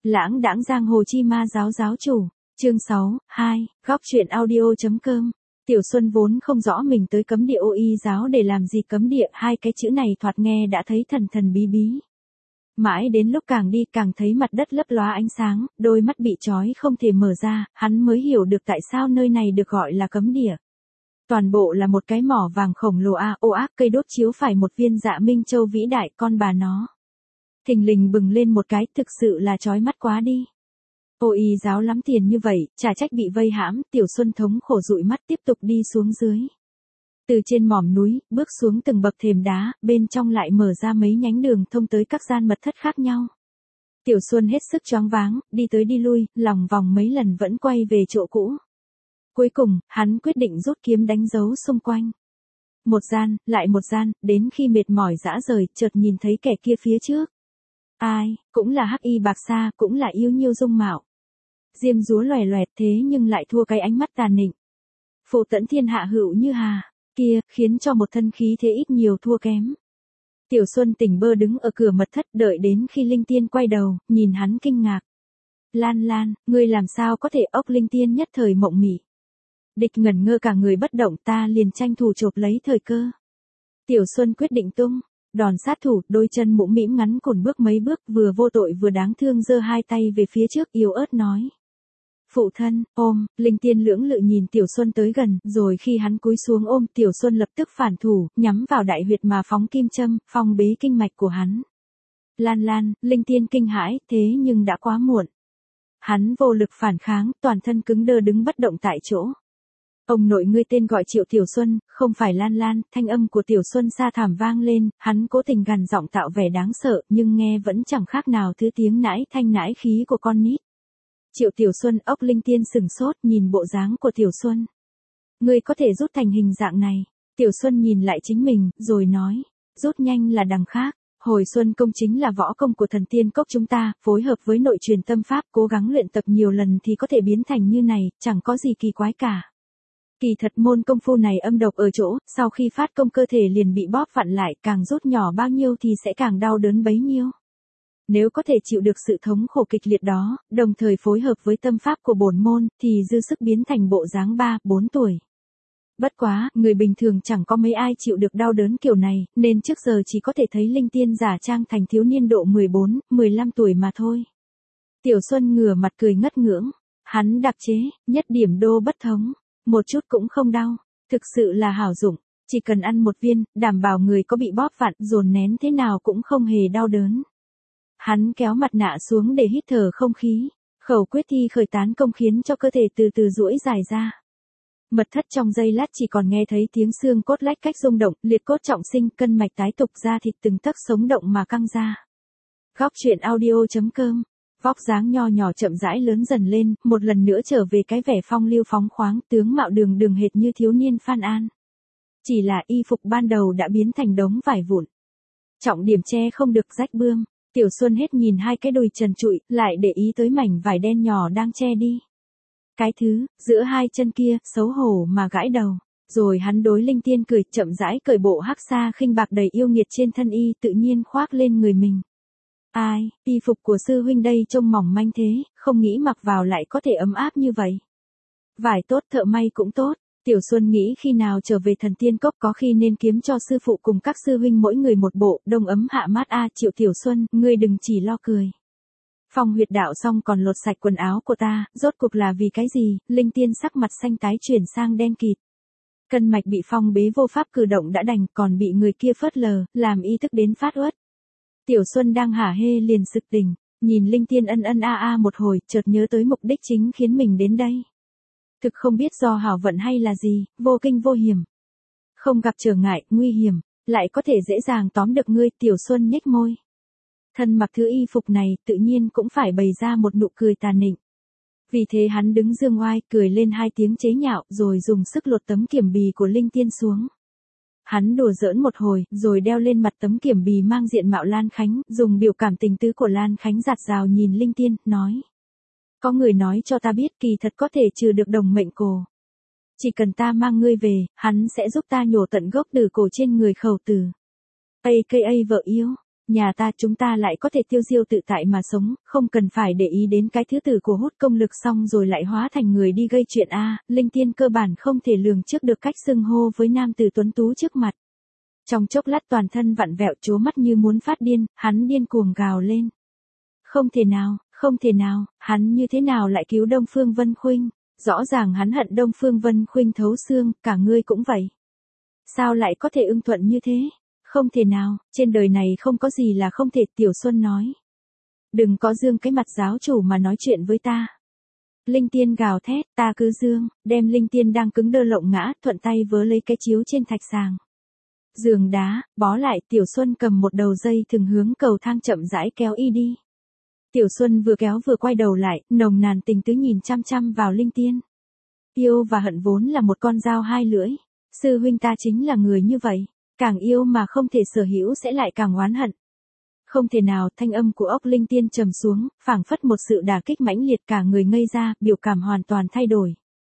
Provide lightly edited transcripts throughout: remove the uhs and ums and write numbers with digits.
Lãng đãng giang hồ chi ma giáo giáo chủ. Chương 6, 2, góc truyện audio.com. Tiểu Xuân vốn không rõ mình tới cấm địa Ô Y giáo để làm gì, cấm địa, hai cái chữ này thoạt nghe đã thấy thần thần bí bí. Mãi đến lúc càng đi càng thấy mặt đất lấp lóa ánh sáng, đôi mắt bị trói không thể mở ra, hắn mới hiểu được tại sao nơi này được gọi là cấm địa. Toàn bộ là một cái mỏ vàng khổng lồ ô ác, cây đốt chiếu phải một viên Dạ Minh Châu vĩ đại, con bà nó. Thình lình bừng lên một cái, thực sự là chói mắt quá đi. Ô Y giáo lắm tiền như vậy, chả trách bị vây hãm. Tiểu Xuân thống khổ dụi mắt tiếp tục đi xuống dưới. Từ trên mỏm núi, bước xuống từng bậc thềm đá, bên trong lại mở ra mấy nhánh đường thông tới các gian mật thất khác nhau. Tiểu Xuân hết sức choáng váng, đi tới đi lui, lòng vòng mấy lần vẫn quay về chỗ cũ. Cuối cùng, hắn quyết định rút kiếm đánh dấu xung quanh. Một gian, lại một gian, đến khi mệt mỏi rã rời, chợt nhìn thấy kẻ kia phía trước. Ai, cũng là hắc y bạc sa, cũng là yêu nhiêu dung mạo. Diêm dúa loè loẹt thế nhưng lại thua cái ánh mắt tàn nịnh. Phụ tẫn thiên hạ hữu như hà, kia, khiến cho một thân khí thế ít nhiều thua kém. Tiểu Xuân tỉnh bơ đứng ở cửa mật thất đợi đến khi Linh Tiên quay đầu, nhìn hắn kinh ngạc. Lan Lan, ngươi làm sao có thể? Ốc Linh Tiên nhất thời mộng mị. Địch ngẩn ngơ cả người bất động, ta liền tranh thủ chộp lấy thời cơ. Tiểu Xuân quyết định tung đòn sát thủ, đôi chân mũm mĩm ngắn cồn bước mấy bước, vừa vô tội vừa đáng thương giơ hai tay về phía trước, yếu ớt nói. Phụ thân, ôm. Linh Tiên lưỡng lự nhìn Tiểu Xuân tới gần, rồi khi hắn cúi xuống ôm, Tiểu Xuân lập tức phản thủ, nhắm vào đại huyệt mà phóng kim châm, phong bế kinh mạch của hắn. Lan Lan, Linh Tiên kinh hãi, thế nhưng đã quá muộn. Hắn vô lực phản kháng, toàn thân cứng đơ đứng bất động tại chỗ. Ông nội ngươi tên gọi Triệu Tiểu Xuân, không phải Lan Lan. Thanh âm của Tiểu Xuân xa thảm vang lên, hắn cố tình gằn giọng tạo vẻ đáng sợ, nhưng nghe vẫn chẳng khác nào thứ tiếng nãi thanh nãi khí của con nít. Triệu Tiểu Xuân. Ốc Linh Tiên sừng sốt nhìn bộ dáng của Tiểu Xuân. Ngươi có thể rút thành hình dạng này. Tiểu Xuân nhìn lại chính mình, rồi nói. Rút nhanh là đằng khác. Hồi Xuân công chính là võ công của thần tiên cốc chúng ta, phối hợp với nội truyền tâm pháp, cố gắng luyện tập nhiều lần thì có thể biến thành như này, chẳng có gì kỳ quái cả. Kỳ thật môn công phu này âm độc ở chỗ, sau khi phát công cơ thể liền bị bóp vặn lại, càng rút nhỏ bao nhiêu thì sẽ càng đau đớn bấy nhiêu. Nếu có thể chịu được sự thống khổ kịch liệt đó, đồng thời phối hợp với tâm pháp của bổn môn, thì dư sức biến thành bộ dáng 3-4 tuổi. Bất quá, người bình thường chẳng có mấy ai chịu được đau đớn kiểu này, nên trước giờ chỉ có thể thấy Linh Tiên giả trang thành thiếu niên độ 14-15 tuổi mà thôi. Tiểu Xuân ngửa mặt cười ngất ngưỡng. Hắn đặc chế, nhất điểm đô bất thống. Một chút cũng không đau, thực sự là hảo dụng, chỉ cần ăn một viên, đảm bảo người có bị bóp vặn, dồn nén thế nào cũng không hề đau đớn. Hắn kéo mặt nạ xuống để hít thở không khí, khẩu quyết thi khởi tán công khiến cho cơ thể từ từ duỗi dài ra. Mật thất trong giây lát chỉ còn nghe thấy tiếng xương cốt lách cách rung động, liệt cốt trọng sinh, cân mạch tái tục, da thịt từng tấc sống động mà căng ra. Góc truyện audio.com. Vóc dáng nho nhỏ chậm rãi lớn dần lên, một lần nữa trở về cái vẻ phong lưu phóng khoáng, tướng mạo đường đường hệt như thiếu niên Phan An. Chỉ là y phục ban đầu đã biến thành đống vải vụn. Trọng điểm che không được rách bươm. Tiểu Xuân hết nhìn hai cái đùi trần trụi, lại để ý tới mảnh vải đen nhỏ đang che đi. Cái thứ, giữa hai chân kia, xấu hổ mà gãi đầu. Rồi hắn đối Linh Tiên cười, chậm rãi cởi bộ hắc sa khinh bạc đầy yêu nghiệt trên thân y, tự nhiên khoác lên người mình. Ai, y phục của sư huynh đây trông mỏng manh thế, không nghĩ mặc vào lại có thể ấm áp như vậy. Vải tốt, thợ may cũng tốt. Tiểu Xuân nghĩ khi nào trở về thần tiên cốc có khi nên kiếm cho sư phụ cùng các sư huynh mỗi người một bộ, đông ấm hạ mát. Triệu Tiểu Xuân, ngươi đừng chỉ lo cười. Phong huyệt đạo xong còn lột sạch quần áo của ta, rốt cuộc là vì cái gì? Linh Tiên sắc mặt xanh tái chuyển sang đen kịt. Cân mạch bị phong bế vô pháp cử động đã đành, còn bị người kia phớt lờ, làm y tức đến phát uất. Tiểu Xuân đang hả hê liền sực tỉnh, nhìn Linh Tiên ân ân một hồi, chợt nhớ tới mục đích chính khiến mình đến đây. Thực không biết do hảo vận hay là gì, vô kinh vô hiểm. Không gặp trở ngại, nguy hiểm, lại có thể dễ dàng tóm được ngươi. Tiểu Xuân nhếch môi. Thân mặc thứ y phục này, tự nhiên cũng phải bày ra một nụ cười tàn nịnh. Vì thế hắn đứng dương oai, cười lên hai tiếng chế nhạo, rồi dùng sức lột tấm kiểm bì của Linh Tiên xuống. Hắn đùa giỡn một hồi, rồi đeo lên mặt tấm kiểm bì mang diện mạo Lan Khánh, dùng biểu cảm tình tứ của Lan Khánh dạt dào nhìn Linh Tiên, nói. Có người nói cho ta biết kỳ thật có thể trừ được đồng mệnh cổ. Chỉ cần ta mang ngươi về, hắn sẽ giúp ta nhổ tận gốc tử cổ trên người khẩu tử. AKA vợ yêu. Nhà ta chúng ta lại có thể tiêu diêu tự tại mà sống, không cần phải để ý đến cái thứ tử của hút công lực xong rồi lại hóa thành người đi gây chuyện a. Linh Tiên cơ bản không thể lường trước được cách xưng hô với nam tử tuấn tú trước mặt. Trong chốc lát toàn thân vặn vẹo trố mắt như muốn phát điên, hắn điên cuồng gào lên. Không thể nào, không thể nào, hắn như thế nào lại cứu Đông Phương Vân Khuynh? Rõ ràng hắn hận Đông Phương Vân Khuynh thấu xương, cả ngươi cũng vậy. Sao lại có thể ưng thuận như thế? Không thể nào, trên đời này không có gì là không thể, Tiểu Xuân nói. Đừng có dương cái mặt giáo chủ mà nói chuyện với ta. Linh Tiên gào thét, ta cứ dương, đem Linh Tiên đang cứng đơ lộng ngã, thuận tay vớ lấy cái chiếu trên thạch sàng. Giường đá, bó lại, Tiểu Xuân cầm một đầu dây thừng hướng cầu thang chậm rãi kéo y đi. Tiểu Xuân vừa kéo vừa quay đầu lại, nồng nàn tình tứ nhìn chăm chăm vào Linh Tiên. Yêu và hận vốn là một con dao hai lưỡi. Sư huynh ta chính là người như vậy. Càng yêu mà không thể sở hữu sẽ lại càng oán hận. Không thể nào, thanh âm của ốc Linh Tiên trầm xuống, phảng phất một sự đả kích mãnh liệt, cả người ngây ra, biểu cảm hoàn toàn thay đổi.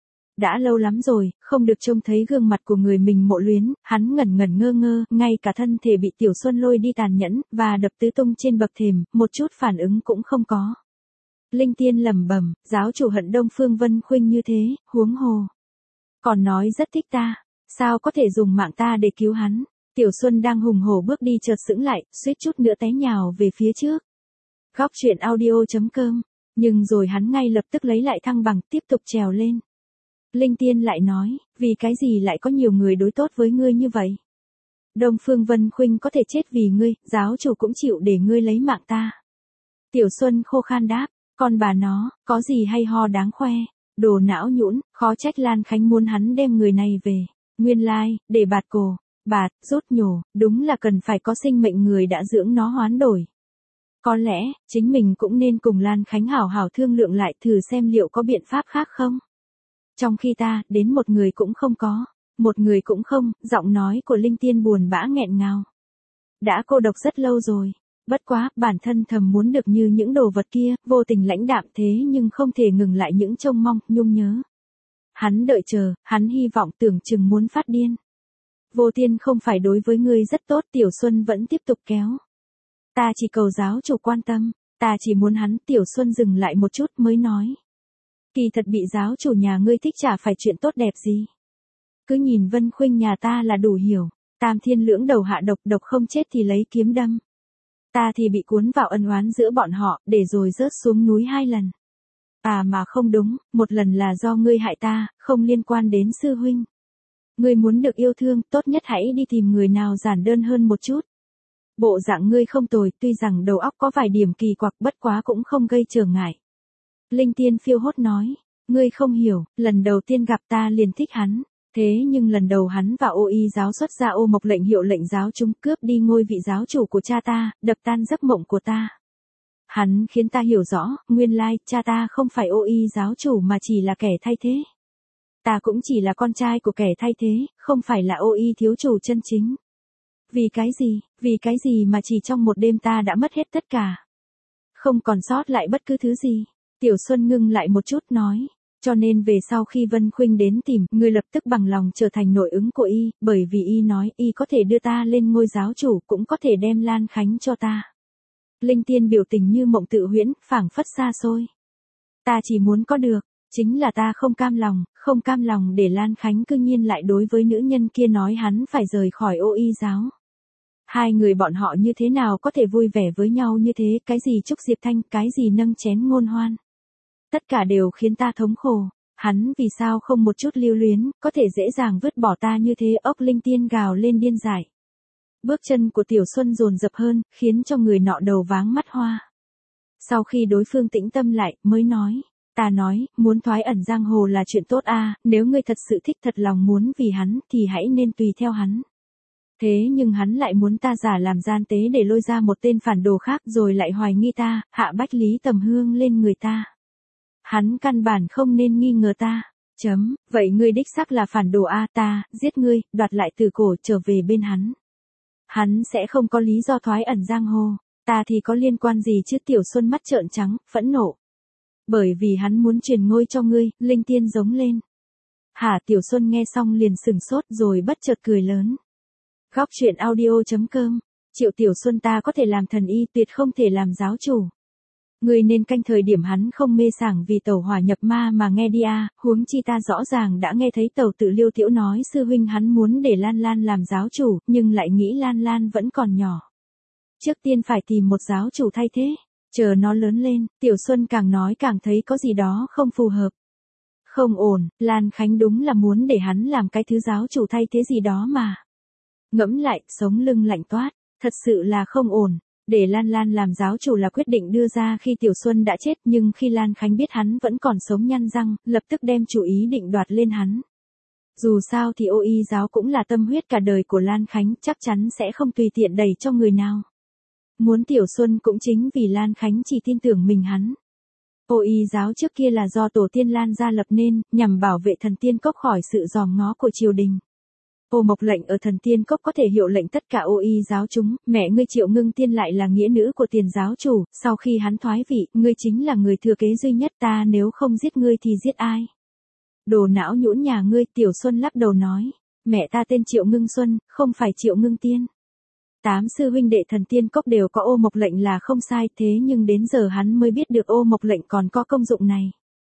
Đã lâu lắm rồi, không được trông thấy gương mặt của người mình mộ luyến, hắn ngẩn ngẩn ngơ ngơ, ngay cả thân thể bị Tiểu Xuân lôi đi tàn nhẫn, và đập tứ tung trên bậc thềm, một chút phản ứng cũng không có. Linh Tiên lẩm bẩm, giáo chủ hận Đông Phương Vân Khuynh như thế, huống hồ. Còn nói rất thích ta, sao có thể dùng mạng ta để cứu hắn? Tiểu Xuân đang hùng hổ bước đi chợt sững lại, suýt chút nữa té nhào về phía trước. Góc truyện audio.com, nhưng rồi hắn ngay lập tức lấy lại thăng bằng, tiếp tục trèo lên. Linh Tiên lại nói, vì cái gì lại có nhiều người đối tốt với ngươi như vậy? Đông Phương Vân Khuynh có thể chết vì ngươi, giáo chủ cũng chịu để ngươi lấy mạng ta. Tiểu Xuân khô khan đáp, con bà nó, có gì hay ho đáng khoe, đồ não nhũn, khó trách Lan Khánh muốn hắn đem người này về. Nguyên lai, để bạt cổ, bạt, rút nhổ, đúng là cần phải có sinh mệnh người đã dưỡng nó hoán đổi. Có lẽ, chính mình cũng nên cùng Lan Khánh hảo hảo thương lượng lại thử xem liệu có biện pháp khác không. Trong khi ta, đến một người cũng không có. Một người cũng không, giọng nói của Linh Tiên buồn bã nghẹn ngào. Đã cô độc rất lâu rồi. Bất quá, bản thân thầm muốn được như những đồ vật kia, vô tình lãnh đạm thế nhưng không thể ngừng lại những trông mong, nhung nhớ. Hắn đợi chờ, hắn hy vọng tưởng chừng muốn phát điên. Vô Tiên không phải đối với ngươi rất tốt, Tiểu Xuân vẫn tiếp tục kéo. Ta chỉ cầu giáo chủ quan tâm, ta chỉ muốn hắn, Tiểu Xuân dừng lại một chút mới nói. Kỳ thật bị giáo chủ nhà ngươi thích chả phải chuyện tốt đẹp gì. Cứ nhìn Vân Khuynh nhà ta là đủ hiểu, Tam Thiên lưỡng đầu hạ độc, độc không chết thì lấy kiếm đâm. Ta thì bị cuốn vào ân oán giữa bọn họ, để rồi rớt xuống núi 2 lần. À mà không đúng, một lần là do ngươi hại ta, không liên quan đến sư huynh. Ngươi muốn được yêu thương, tốt nhất hãy đi tìm người nào giản đơn hơn một chút. Bộ dạng ngươi không tồi, tuy rằng đầu óc có vài điểm kỳ quặc, bất quá cũng không gây trở ngại. Linh Tiên phiêu hốt nói, ngươi không hiểu, lần đầu tiên gặp ta liền thích hắn. Thế nhưng lần đầu hắn và Ô Y giáo xuất ra Ô Mộc lệnh hiệu lệnh giáo chúng cướp đi ngôi vị giáo chủ của cha ta, đập tan giấc mộng của ta. Hắn khiến ta hiểu rõ, nguyên lai, cha ta không phải Ô Y giáo chủ mà chỉ là kẻ thay thế. Ta cũng chỉ là con trai của kẻ thay thế, không phải là Ô Y thiếu chủ chân chính. Vì cái gì mà chỉ trong một đêm ta đã mất hết tất cả. Không còn sót lại bất cứ thứ gì. Tiểu Xuân ngưng lại một chút nói. Cho nên về sau khi Vân Khuynh đến tìm, ngươi lập tức bằng lòng trở thành nội ứng của y, bởi vì y nói y có thể đưa ta lên ngôi giáo chủ, cũng có thể đem Lan Khánh cho ta. Linh Tiên biểu tình như mộng tự huyễn, phảng phất xa xôi. Ta chỉ muốn có được, chính là ta không cam lòng để Lan Khánh cư nhiên lại đối với nữ nhân kia nói hắn phải rời khỏi Ô Y giáo. Hai người bọn họ như thế nào có thể vui vẻ với nhau như thế, cái gì Trúc Diệp Thanh, cái gì nâng chén ngôn hoan. Tất cả đều khiến ta thống khổ, hắn vì sao không một chút lưu luyến, có thể dễ dàng vứt bỏ ta như thế, ốc Linh Tiên gào lên điên dại. Bước chân của Tiểu Xuân dồn dập hơn, khiến cho người nọ đầu váng mắt hoa. Sau khi đối phương tĩnh tâm lại, mới nói, ta nói, muốn thoái ẩn giang hồ là chuyện tốt a, nếu ngươi thật sự thích thật lòng muốn vì hắn, thì hãy nên tùy theo hắn. Thế nhưng hắn lại muốn ta giả làm gian tế để lôi ra một tên phản đồ khác rồi lại hoài nghi ta, hạ Bách Lý Tầm Hương lên người ta. Hắn căn bản không nên nghi ngờ ta. Vậy ngươi đích xác là phản đồ a, ta, giết ngươi, đoạt lại Từ Cổ trở về bên hắn. Hắn sẽ không có lý do thoái ẩn giang hồ, ta thì có liên quan gì chứ? Tiểu Xuân mắt trợn trắng, phẫn nộ. Bởi vì hắn muốn truyền ngôi cho ngươi, Linh Tiên giống lên. Hả? Tiểu Xuân nghe xong liền sửng sốt rồi bất chợt cười lớn. Góc truyện audio.com Triệu Tiểu Xuân ta có thể làm thần y, tuyệt không thể làm giáo chủ. Ngươi nên canh thời điểm hắn không mê sảng vì tẩu hỏa nhập ma mà nghe đi a, huống chi ta rõ ràng đã nghe thấy Tẩu Tự Liêu Tiễu nói sư huynh hắn muốn để Lan Lan làm giáo chủ, nhưng lại nghĩ Lan Lan vẫn còn nhỏ. Trước tiên phải tìm một giáo chủ thay thế, chờ nó lớn lên. Tiểu Xuân càng nói càng thấy có gì đó không phù hợp. Không ổn, Lan Khánh đúng là muốn để hắn làm cái thứ giáo chủ thay thế gì đó mà. Ngẫm lại, sống lưng lạnh toát, thật sự là không ổn. Để Lan Lan làm giáo chủ là quyết định đưa ra khi Tiểu Xuân đã chết, nhưng khi Lan Khánh biết hắn vẫn còn sống nhăn răng, lập tức đem chủ ý định đoạt lên hắn. Dù sao thì Ô Y giáo cũng là tâm huyết cả đời của Lan Khánh, chắc chắn sẽ không tùy tiện đẩy cho người nào. Muốn Tiểu Xuân cũng chính vì Lan Khánh chỉ tin tưởng mình hắn. Ô Y giáo trước kia là do tổ tiên Lan gia lập nên, nhằm bảo vệ thần tiên cốc khỏi sự dòm ngó của triều đình. Ô Mộc Lệnh ở thần tiên cốc có thể hiệu lệnh tất cả Ô Y giáo chúng, mẹ ngươi Triệu Ngưng Tiên lại là nghĩa nữ của Tiền giáo chủ, sau khi hắn thoái vị, ngươi chính là người thừa kế duy nhất, ta nếu không giết ngươi thì giết ai? Đồ não nhũn nhà ngươi. Tiểu Xuân lắc đầu nói, mẹ ta tên Triệu Ngưng Xuân, không phải Triệu Ngưng Tiên. 8 sư huynh đệ thần tiên cốc đều có Ô Mộc Lệnh là không sai, thế nhưng đến giờ hắn mới biết được Ô Mộc Lệnh còn có công dụng này.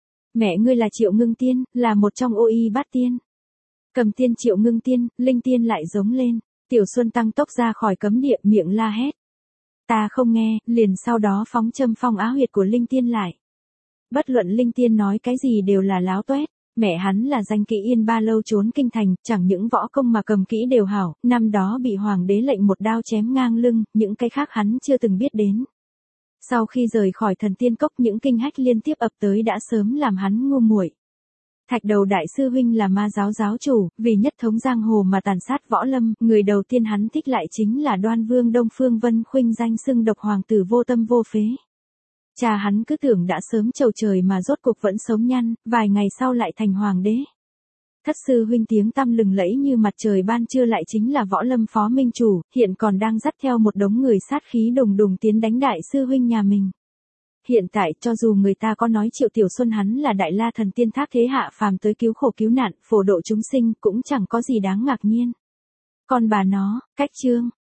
Mẹ ngươi là Triệu Ngưng Tiên, là một trong Ô Y bát tiên. Cầm tiên Triệu Ngưng Tiên, linh tiên lại giống lên. Tiểu Xuân tăng tốc ra khỏi cấm địa, miệng la hét. Ta không nghe, liền sau đó phóng châm phong á huyệt của linh tiên lại. Bất luận linh tiên nói cái gì đều là láo toét. Mẹ hắn là danh kỹ Yên Ba Lâu trốn kinh thành, chẳng những võ công mà cầm kỹ đều hảo, năm đó bị hoàng đế lệnh một đao chém ngang lưng, những cái khác hắn chưa từng biết đến. Sau khi rời khỏi thần tiên cốc, những kinh hách liên tiếp ập tới đã sớm làm hắn ngu muội. Thạch Đầu đại sư huynh là ma giáo giáo chủ, vì nhất thống giang hồ mà tàn sát võ lâm, người đầu tiên hắn thích lại chính là Đoan Vương Đông Phương Vân Khuynh, danh xưng độc hoàng tử vô tâm vô phế. Cha hắn cứ tưởng đã sớm chầu trời mà rốt cuộc vẫn sống nhăn, vài ngày sau lại thành hoàng đế. Thất sư huynh tiếng tăm lừng lẫy như mặt trời ban trưa lại chính là võ lâm phó minh chủ, hiện còn đang dắt theo một đống người sát khí đùng đùng tiến đánh đại sư huynh nhà mình. Hiện tại cho dù người ta có nói Triệu Tiểu Xuân hắn là đại la thần tiên thác thế hạ phàm tới cứu khổ cứu nạn, phổ độ chúng sinh, cũng chẳng có gì đáng ngạc nhiên. Còn bà nó, cách chương.